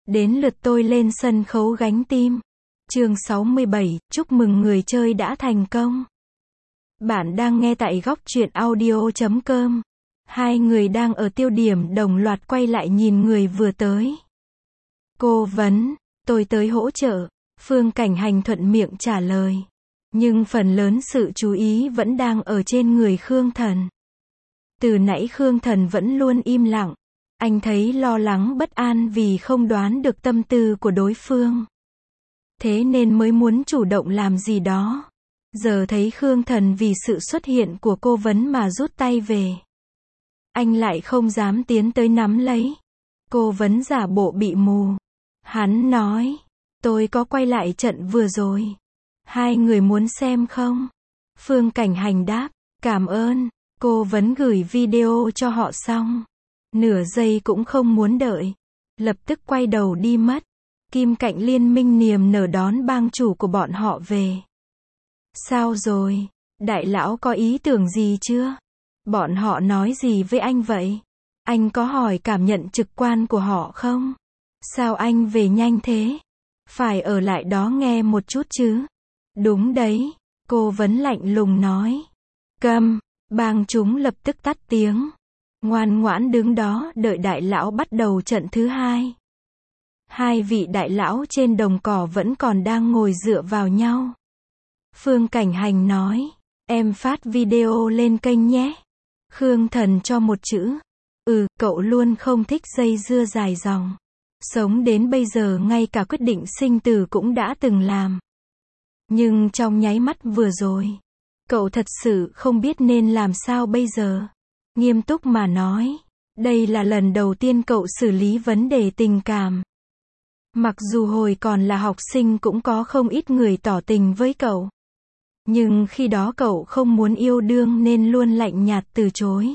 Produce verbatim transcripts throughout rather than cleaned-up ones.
Đến lượt tôi lên sân khấu gánh team. Chương sáu mươi bảy, chúc mừng người chơi đã thành công. Bạn đang nghe tại góc truyện audio chấm com. Hai người đang ở tiêu điểm đồng loạt quay lại nhìn người vừa tới. Cô vấn, tôi tới hỗ trợ. Phương Cảnh Hành thuận miệng trả lời. Nhưng phần lớn sự chú ý vẫn đang ở trên người Khương Thần. Từ nãy Khương Thần vẫn luôn im lặng. Anh thấy lo lắng bất an vì không đoán được tâm tư của đối phương. Thế nên mới muốn chủ động làm gì đó. Giờ thấy Khương Thần vì sự xuất hiện của cô vấn mà rút tay về. Anh lại không dám tiến tới nắm lấy. Cô vấn giả bộ bị mù. Hắn nói, tôi có quay lại trận vừa rồi. Hai người muốn xem không? Phương Cảnh Hành đáp, cảm ơn. Cô vấn gửi video cho họ xong. Nửa giây cũng không muốn đợi. Lập tức quay đầu đi mất. Kim Cạnh Liên minh niềm nở đón bang chủ của bọn họ về. Sao rồi? Đại lão có ý tưởng gì chưa? Bọn họ nói gì với anh vậy? Anh có hỏi cảm nhận trực quan của họ không? Sao anh về nhanh thế? Phải ở lại đó nghe một chút chứ? Đúng đấy, cô vấn lạnh lùng nói. Câm, bang chúng lập tức tắt tiếng. Ngoan ngoãn đứng đó đợi đại lão bắt đầu trận thứ hai. Hai vị đại lão trên đồng cỏ vẫn còn đang ngồi dựa vào nhau. Phương Cảnh Hành nói, em phát video lên kênh nhé. Khương Thần cho một chữ. Ừ, cậu luôn không thích dây dưa dài dòng. Sống đến bây giờ ngay cả quyết định sinh tử cũng đã từng làm. Nhưng trong nháy mắt vừa rồi, cậu thật sự không biết nên làm sao bây giờ. Nghiêm túc mà nói, đây là lần đầu tiên cậu xử lý vấn đề tình cảm. Mặc dù hồi còn là học sinh cũng có không ít người tỏ tình với cậu. Nhưng khi đó cậu không muốn yêu đương nên luôn lạnh nhạt từ chối.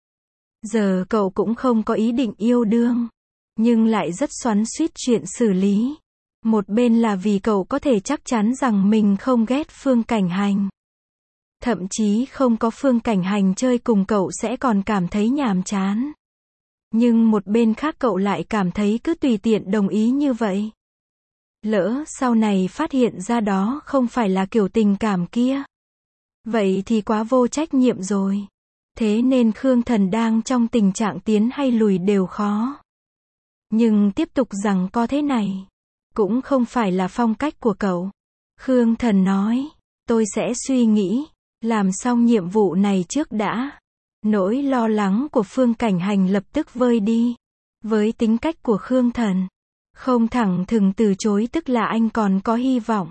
Giờ cậu cũng không có ý định yêu đương. Nhưng lại rất xoắn xuýt chuyện xử lý. Một bên là vì cậu có thể chắc chắn rằng mình không ghét Phương Cảnh Hành. Thậm chí không có Phương Cảnh Hành chơi cùng cậu sẽ còn cảm thấy nhàm chán. Nhưng một bên khác cậu lại cảm thấy cứ tùy tiện đồng ý như vậy. Lỡ sau này phát hiện ra đó không phải là kiểu tình cảm kia. Vậy thì quá vô trách nhiệm rồi. Thế nên Khương Thần đang trong tình trạng tiến hay lùi đều khó. Nhưng tiếp tục rằng có thế này cũng không phải là phong cách của cậu. Khương Thần nói, tôi sẽ suy nghĩ, làm xong nhiệm vụ này trước đã. Nỗi lo lắng của Phương Cảnh Hành lập tức vơi đi. Với tính cách của Khương Thần, không thẳng thừng từ chối tức là anh còn có hy vọng.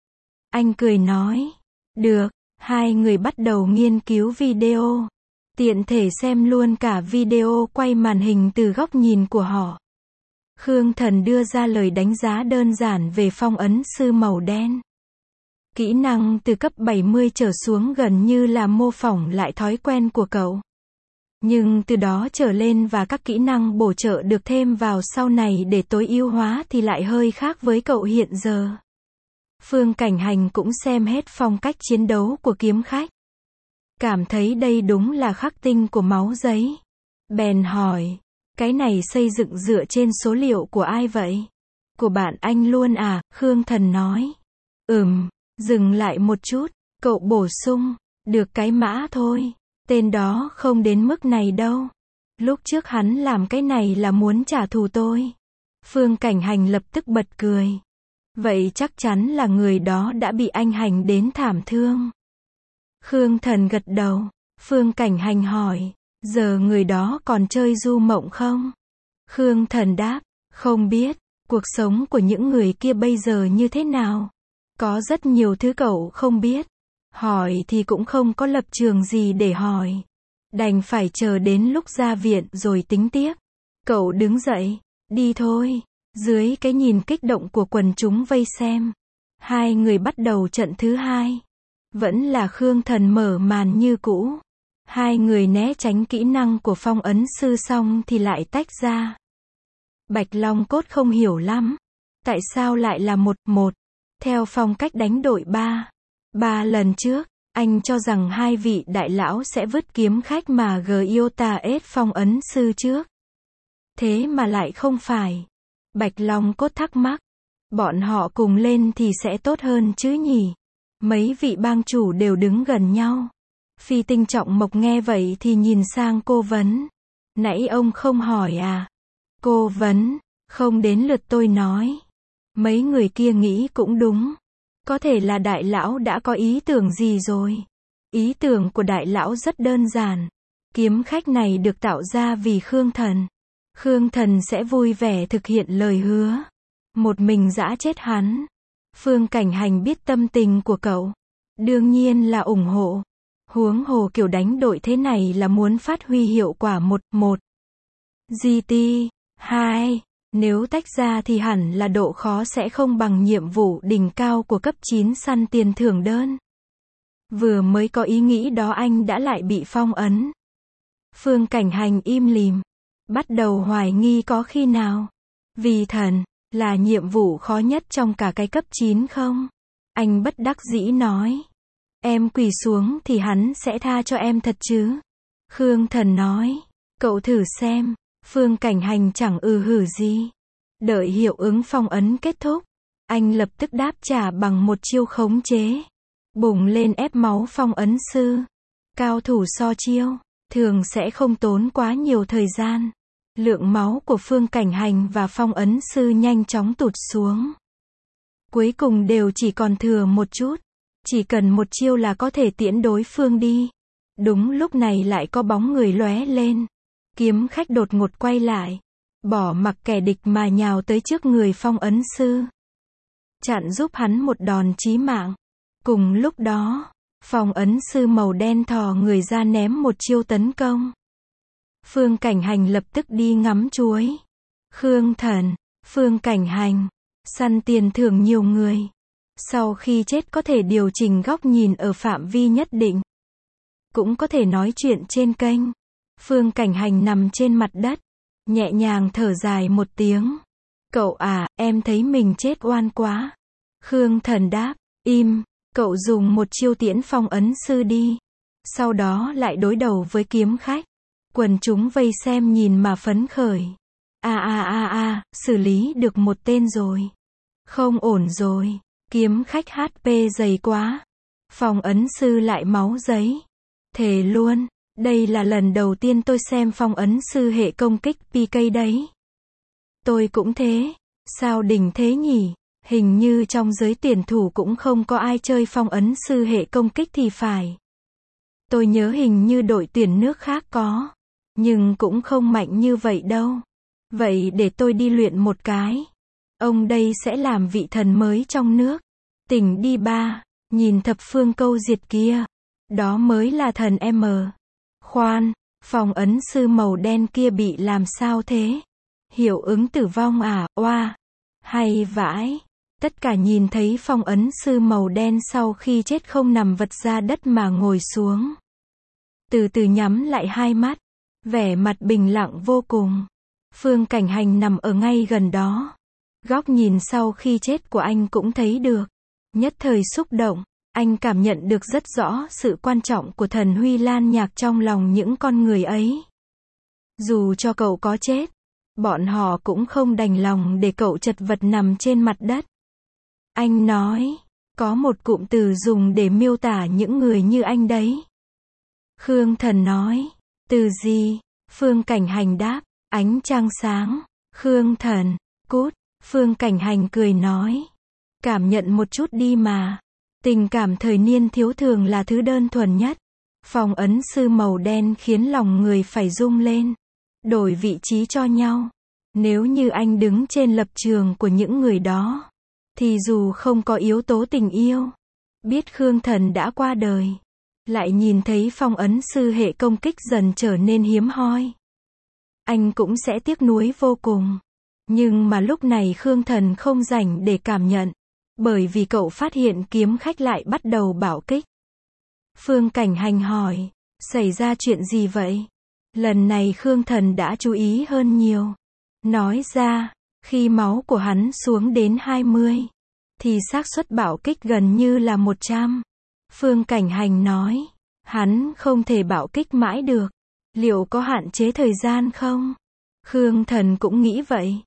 Anh cười nói, được, hai người bắt đầu nghiên cứu video. Tiện thể xem luôn cả video quay màn hình từ góc nhìn của họ. Khương Thần đưa ra lời đánh giá đơn giản về phong ấn sư màu đen. Kỹ năng từ cấp bảy mươi trở xuống gần như là mô phỏng lại thói quen của cậu. Nhưng từ đó trở lên và các kỹ năng bổ trợ được thêm vào sau này để tối ưu hóa thì lại hơi khác với cậu hiện giờ. Phương Cảnh Hành cũng xem hết phong cách chiến đấu của kiếm khách. Cảm thấy đây đúng là khắc tinh của máu giấy. Bèn hỏi, cái này xây dựng dựa trên số liệu của ai vậy? Của bạn anh luôn à? Khương Thần nói. Ừm, dừng lại một chút, cậu bổ sung, được cái mã thôi. Tên đó không đến mức này đâu. Lúc trước hắn làm cái này là muốn trả thù tôi. Phương Cảnh Hành lập tức bật cười. Vậy chắc chắn là người đó đã bị anh hành đến thảm thương. Khương Thần gật đầu. Phương Cảnh Hành hỏi, giờ người đó còn chơi du mộng không? Khương Thần đáp, không biết, cuộc sống của những người kia bây giờ như thế nào? Có rất nhiều thứ cậu không biết. Hỏi thì cũng không có lập trường gì để hỏi. Đành phải chờ đến lúc ra viện rồi tính tiếp. Cậu đứng dậy, đi thôi. Dưới cái nhìn kích động của quần chúng vây xem, hai người bắt đầu trận thứ hai. Vẫn là Khương Thần mở màn như cũ. Hai người né tránh kỹ năng của phong ấn sư xong thì lại tách ra. Bạch Long Cốt không hiểu lắm. Tại sao lại là một một? Theo phong cách đánh đội ba. Ba lần trước, anh cho rằng hai vị đại lão sẽ vứt kiếm khách mà Giota ết phong ấn sư trước. Thế mà lại không phải. Bạch Long Cốt thắc mắc. Bọn họ cùng lên thì sẽ tốt hơn chứ nhỉ? Mấy vị bang chủ đều đứng gần nhau. Phi Tinh Trọng Mộc nghe vậy thì nhìn sang Cô Vấn. Nãy ông không hỏi à? Cô Vấn, không đến lượt tôi nói. Mấy người kia nghĩ cũng đúng. Có thể là đại lão đã có ý tưởng gì rồi. Ý tưởng của đại lão rất đơn giản. Kiếm khách này được tạo ra vì Khương Thần. Khương Thần sẽ vui vẻ thực hiện lời hứa. Một mình giã chết hắn. Phương Cảnh Hành biết tâm tình của cậu. Đương nhiên là ủng hộ. Huống hồ kiểu đánh đội thế này là muốn phát huy hiệu quả một, một. giê tê, hai. Nếu tách ra thì hẳn là độ khó sẽ không bằng nhiệm vụ đỉnh cao của cấp chín săn tiền thưởng đơn. Vừa mới có ý nghĩ đó anh đã lại bị phong ấn. Phương Cảnh Hành im lìm. Bắt đầu hoài nghi có khi nào. Vì thần, là nhiệm vụ khó nhất trong cả cái cấp chín không? Anh bất đắc dĩ nói. Em quỳ xuống thì hắn sẽ tha cho em thật chứ? Khương Thần nói. Cậu thử xem. Phương Cảnh Hành chẳng ừ hử gì. Đợi hiệu ứng phong ấn kết thúc. Anh lập tức đáp trả bằng một chiêu khống chế. Bùng lên ép máu phong ấn sư. Cao thủ so chiêu. Thường sẽ không tốn quá nhiều thời gian. Lượng máu của Phương Cảnh Hành và phong ấn sư nhanh chóng tụt xuống. Cuối cùng đều chỉ còn thừa một chút. Chỉ cần một chiêu là có thể tiễn đối phương đi. Đúng lúc này lại có bóng người lóe lên. Kiếm khách đột ngột quay lại. Bỏ mặc kẻ địch mà nhào tới trước người phong ấn sư. Chặn giúp hắn một đòn chí mạng. Cùng lúc đó, phong ấn sư màu đen thò người ra ném một chiêu tấn công. Phương Cảnh Hành lập tức đi ngắm chuối. Khương Thần, Phương Cảnh Hành, săn tiền thưởng nhiều người. Sau khi chết có thể điều chỉnh góc nhìn ở phạm vi nhất định. Cũng có thể nói chuyện trên kênh. Phương Cảnh Hành nằm trên mặt đất. Nhẹ nhàng thở dài một tiếng. Cậu à, em thấy mình chết oan quá. Khương Thần đáp, im, cậu dùng một chiêu tiễn phong ấn sư đi. Sau đó lại đối đầu với kiếm khách. Quần chúng vây xem nhìn mà phấn khởi. A a a a, xử lý được một tên rồi. Không ổn rồi. Kiếm khách hát pê dày quá. Phong ấn sư lại máu giấy. Thề luôn, đây là lần đầu tiên tôi xem phong ấn sư hệ công kích pê ca đấy. Tôi cũng thế. Sao đỉnh thế nhỉ? Hình như trong giới tuyển thủ cũng không có ai chơi phong ấn sư hệ công kích thì phải. Tôi nhớ hình như đội tuyển nước khác có. Nhưng cũng không mạnh như vậy đâu. Vậy để tôi đi luyện một cái. Ông đây sẽ làm vị thần mới trong nước. Tỉnh đi ba. Nhìn thập phương câu diệt kia. Đó mới là thần M. Khoan, phong ấn sư màu đen kia bị làm sao thế? Hiệu ứng tử vong à, oa. Hay vãi. Tất cả nhìn thấy phong ấn sư màu đen sau khi chết không nằm vật ra đất mà ngồi xuống. Từ từ nhắm lại hai mắt. Vẻ mặt bình lặng vô cùng. Phương Cảnh Hành nằm ở ngay gần đó. Góc nhìn sau khi chết của anh cũng thấy được. Nhất thời xúc động, anh cảm nhận được rất rõ sự quan trọng của thần Huy Lan Nhạc trong lòng những con người ấy. Dù cho cậu có chết, bọn họ cũng không đành lòng để cậu chật vật nằm trên mặt đất. Anh nói, có một cụm từ dùng để miêu tả những người như anh đấy. Khương Thần nói, từ gì? Phương Cảnh Hành đáp, ánh trăng sáng. Khương Thần, cút. Phương Cảnh Hành cười nói, cảm nhận một chút đi mà. Tình cảm thời niên thiếu thường là thứ đơn thuần nhất. Phong ấn sư màu đen khiến lòng người phải rung lên. Đổi vị trí cho nhau. Nếu như anh đứng trên lập trường của những người đó, thì dù không có yếu tố tình yêu, biết Khương Thần đã qua đời, lại nhìn thấy phong ấn sư hệ công kích dần trở nên hiếm hoi, anh cũng sẽ tiếc nuối vô cùng. Nhưng mà lúc này Khương Thần không rảnh để cảm nhận, bởi vì cậu phát hiện kiếm khách lại bắt đầu bạo kích. Phương Cảnh Hành hỏi, xảy ra chuyện gì vậy? Lần này Khương Thần đã chú ý hơn nhiều. Nói ra, khi máu của hắn xuống đến hai mươi, thì xác suất bạo kích gần như là một trăm. Phương Cảnh Hành nói, hắn không thể bạo kích mãi được. Liệu có hạn chế thời gian không? Khương Thần cũng nghĩ vậy.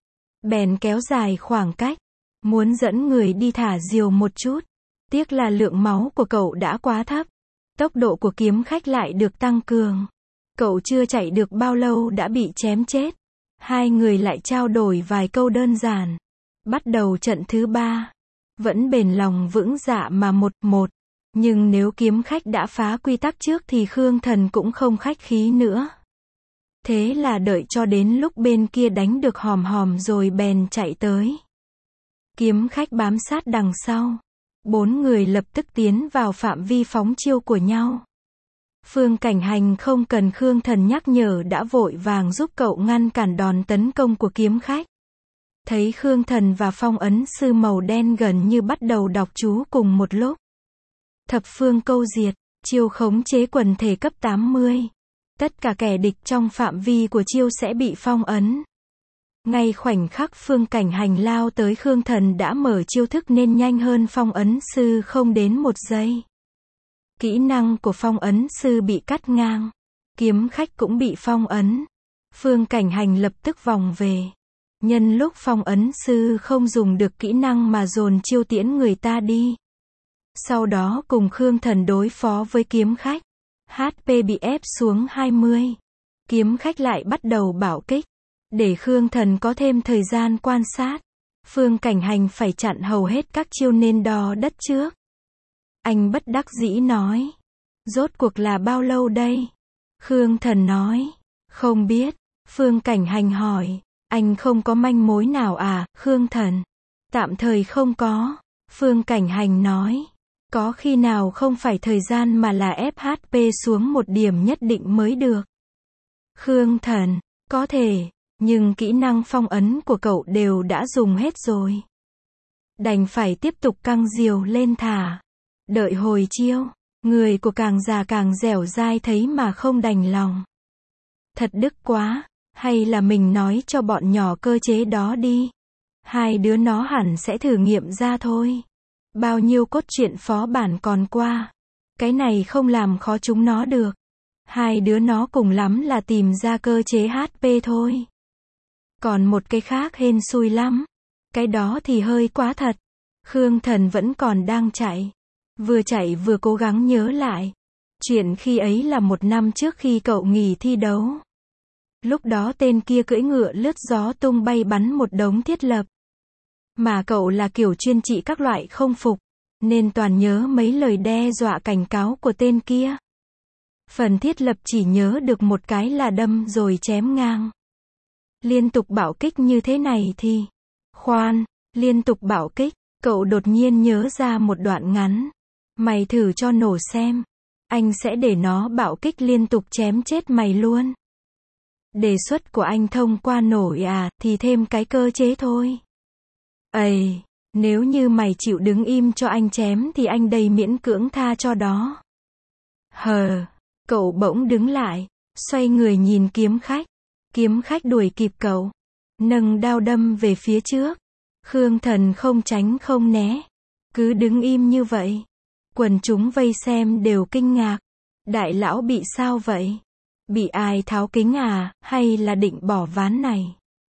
bèn kéo dài khoảng cách, muốn dẫn người đi thả diều một chút. Tiếc là lượng máu của cậu đã quá thấp, tốc độ của kiếm khách lại được tăng cường. Cậu chưa chạy được bao lâu đã bị chém chết. Hai người lại trao đổi vài câu đơn giản. Bắt đầu trận thứ ba. Vẫn bền lòng vững dạ mà một một. Nhưng nếu kiếm khách đã phá quy tắc trước thì Khương Thần cũng không khách khí nữa. Thế là đợi cho đến lúc bên kia đánh được hòm hòm rồi bèn chạy tới. Kiếm khách bám sát đằng sau. Bốn người lập tức tiến vào phạm vi phóng chiêu của nhau. Phương Cảnh Hành không cần Khương Thần nhắc nhở đã vội vàng giúp cậu ngăn cản đòn tấn công của kiếm khách. Thấy Khương Thần và phong ấn sư màu đen gần như bắt đầu đọc chú cùng một lúc. Thập phương câu diệt, chiêu khống chế quần thể cấp tám mươi. Tất cả kẻ địch trong phạm vi của chiêu sẽ bị phong ấn. Ngay khoảnh khắc Phương Cảnh Hành lao tới Khương Thần đã mở chiêu thức nên nhanh hơn phong ấn sư không đến một giây. Kỹ năng của phong ấn sư bị cắt ngang. Kiếm khách cũng bị phong ấn. Phương Cảnh Hành lập tức vòng về. Nhân lúc phong ấn sư không dùng được kỹ năng mà dồn chiêu tiễn người ta đi. Sau đó cùng Khương Thần đối phó với kiếm khách. hát pê bị ép xuống hai mươi. Kiếm khách lại bắt đầu bạo kích. Để Khương Thần có thêm thời gian quan sát. Phương Cảnh Hành phải chặn hầu hết các chiêu nên đo đất trước. Anh bất đắc dĩ nói. Rốt cuộc là bao lâu đây? Khương Thần nói. Không biết. Phương Cảnh Hành hỏi. Anh không có manh mối nào à, Khương Thần? Tạm thời không có. Phương Cảnh Hành nói. Có khi nào không phải thời gian mà là ép hát pê xuống một điểm nhất định mới được? Khương Thần. Có thể. Nhưng kỹ năng phong ấn của cậu đều đã dùng hết rồi. Đành phải tiếp tục căng diều lên thả. Đợi hồi chiêu. Người của càng già càng dẻo dai thấy mà không đành lòng. Thật đức quá. Hay là mình nói cho bọn nhỏ cơ chế đó đi. Hai đứa nó hẳn sẽ thử nghiệm ra thôi. Bao nhiêu cốt truyện phó bản còn qua. Cái này không làm khó chúng nó được. Hai đứa nó cùng lắm là tìm ra cơ chế hát pê thôi. Còn một cái khác hên xui lắm. Cái đó thì hơi quá thật. Khương Thần vẫn còn đang chạy. Vừa chạy vừa cố gắng nhớ lại. Chuyện khi ấy là một năm trước khi cậu nghỉ thi đấu. Lúc đó tên kia cưỡi ngựa lướt gió tung bay bắn một đống thiết lập. Mà cậu là kiểu chuyên trị các loại không phục. Nên toàn nhớ mấy lời đe dọa cảnh cáo của tên kia. Phần thiết lập chỉ nhớ được một cái là đâm rồi chém ngang. Liên tục bạo kích như thế này thì... Khoan, liên tục bạo kích, cậu đột nhiên nhớ ra một đoạn ngắn. Mày thử cho nổ xem. Anh sẽ để nó bạo kích liên tục chém chết mày luôn. Đề xuất của anh thông qua nổi à, thì thêm cái cơ chế thôi. Ây, nếu như mày chịu đứng im cho anh chém thì anh đầy miễn cưỡng tha cho đó. Hờ, cậu bỗng đứng lại, xoay người nhìn kiếm khách. Kiếm khách đuổi kịp cậu. Nâng đao đâm về phía trước. Khương Thần không tránh không né. Cứ đứng im như vậy. Quần chúng vây xem đều kinh ngạc. Đại lão bị sao vậy? Bị ai tháo kính à, hay là định bỏ ván này?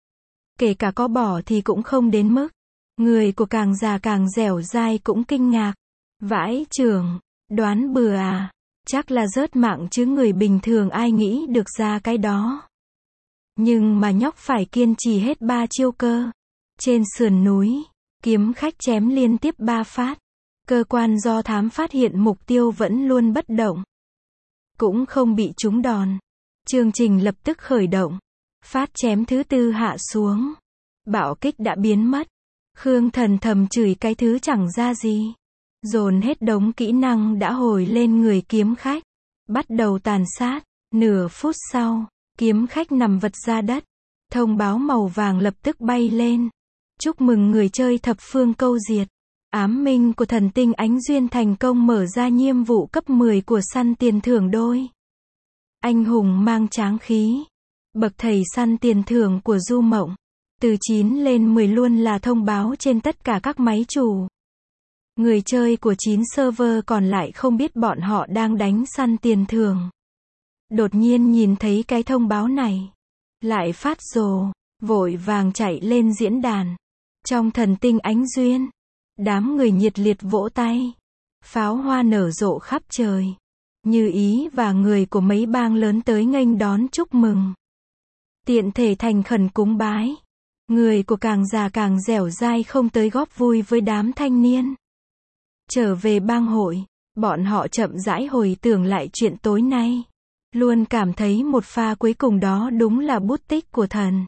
Kể cả có bỏ thì cũng không đến mức. Người của càng già càng dẻo dai cũng kinh ngạc. Vãi chưởng, đoán bừa à? Chắc là rớt mạng chứ người bình thường ai nghĩ được ra cái đó. Nhưng mà nhóc phải kiên trì hết ba chiêu cơ. Trên sườn núi, kiếm khách chém liên tiếp ba phát. Cơ quan do thám phát hiện mục tiêu vẫn luôn bất động. Cũng không bị trúng đòn. Chương trình lập tức khởi động. Phát chém thứ tư hạ xuống. Bạo kích đã biến mất. Khương Thần thầm chửi cái thứ chẳng ra gì. Dồn hết đống kỹ năng đã hồi lên người kiếm khách. Bắt đầu tàn sát. Nửa phút sau, kiếm khách nằm vật ra đất. Thông báo màu vàng lập tức bay lên. Chúc mừng người chơi thập phương câu diệt. Ám minh của thần tinh ánh duyên thành công mở ra nhiệm vụ cấp mười của săn tiền thưởng đôi. Anh hùng mang tráng khí. Bậc thầy săn tiền thưởng của Du Mộng. Từ chín lên mười luôn là thông báo trên tất cả các máy chủ. Người chơi của chín server còn lại không biết bọn họ đang đánh săn tiền thưởng. Đột nhiên nhìn thấy cái thông báo này. Lại phát rồ. vội vàng chạy lên diễn đàn. Trong thần tinh ánh duyên, đám người nhiệt liệt vỗ tay. Pháo hoa nở rộ khắp trời. Như Ý và người của mấy bang lớn tới nghênh đón chúc mừng. Tiện thể thành khẩn cúng bái. Người của càng già càng dẻo dai không tới góp vui với đám thanh niên. Trở về bang hội, bọn họ chậm rãi hồi tưởng lại chuyện tối nay. Luôn cảm thấy một pha cuối cùng đó đúng là bút tích của thần.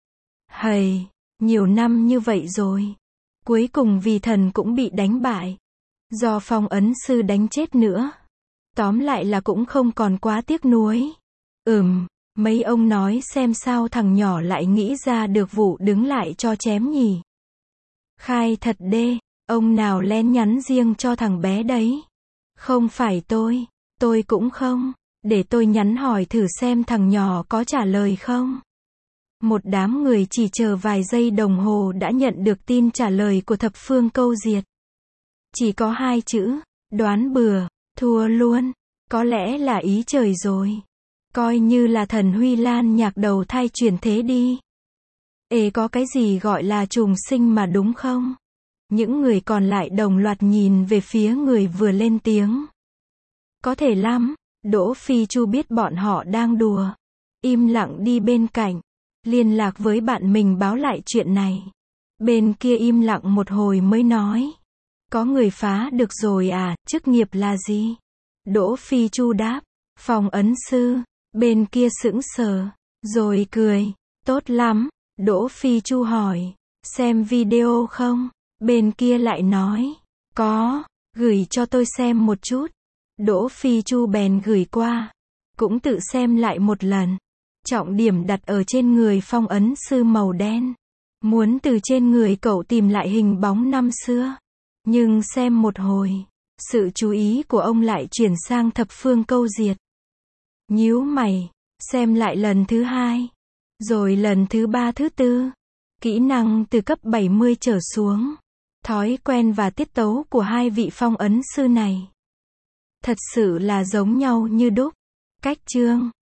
Hầy, nhiều năm như vậy rồi. Cuối cùng vì thần cũng bị đánh bại. Do Phong ấn sư đánh chết nữa. Tóm lại là cũng không còn quá tiếc nuối. Ừm, mấy ông nói xem sao thằng nhỏ lại nghĩ ra được vụ đứng lại cho chém nhỉ. Khai thật đê, ông nào lén nhắn riêng cho thằng bé đấy. Không phải tôi, tôi cũng không. Để tôi nhắn hỏi thử xem thằng nhỏ có trả lời không. Một đám người chỉ chờ vài giây đồng hồ đã nhận được tin trả lời của thập phương câu diệt. Chỉ có hai chữ, đoán bừa, thua luôn. Có lẽ là ý trời rồi. Coi như là thần Huy Lan nhạc đầu thai chuyển thế đi. Ê có cái gì gọi là trùng sinh mà đúng không? Những người còn lại đồng loạt nhìn về phía người vừa lên tiếng. Có thể lắm. Đỗ Phi Chu biết bọn họ đang đùa. Im lặng đi bên cạnh. Liên lạc với bạn mình báo lại chuyện này. Bên kia im lặng một hồi mới nói. Có người phá được rồi à, chức nghiệp là gì? Đỗ Phi Chu đáp. Phong ấn sư. Bên kia sững sờ. Rồi cười. Tốt lắm. Đỗ Phi Chu hỏi. Xem video không? Bên kia lại nói. Có. Gửi cho tôi xem một chút. Đỗ Phi Chu bèn gửi qua. Cũng tự xem lại một lần. Trọng điểm đặt ở trên người phong ấn sư màu đen. Muốn từ trên người cậu tìm lại hình bóng năm xưa. Nhưng xem một hồi, sự chú ý của ông lại chuyển sang thập phương câu diệt. Nhíu mày, xem lại lần thứ hai. Rồi lần thứ ba thứ tư. Kỹ năng từ cấp bảy mươi trở xuống. Thói quen và tiết tấu của hai vị phong ấn sư này. Thật sự là giống nhau như đúc. Cách chương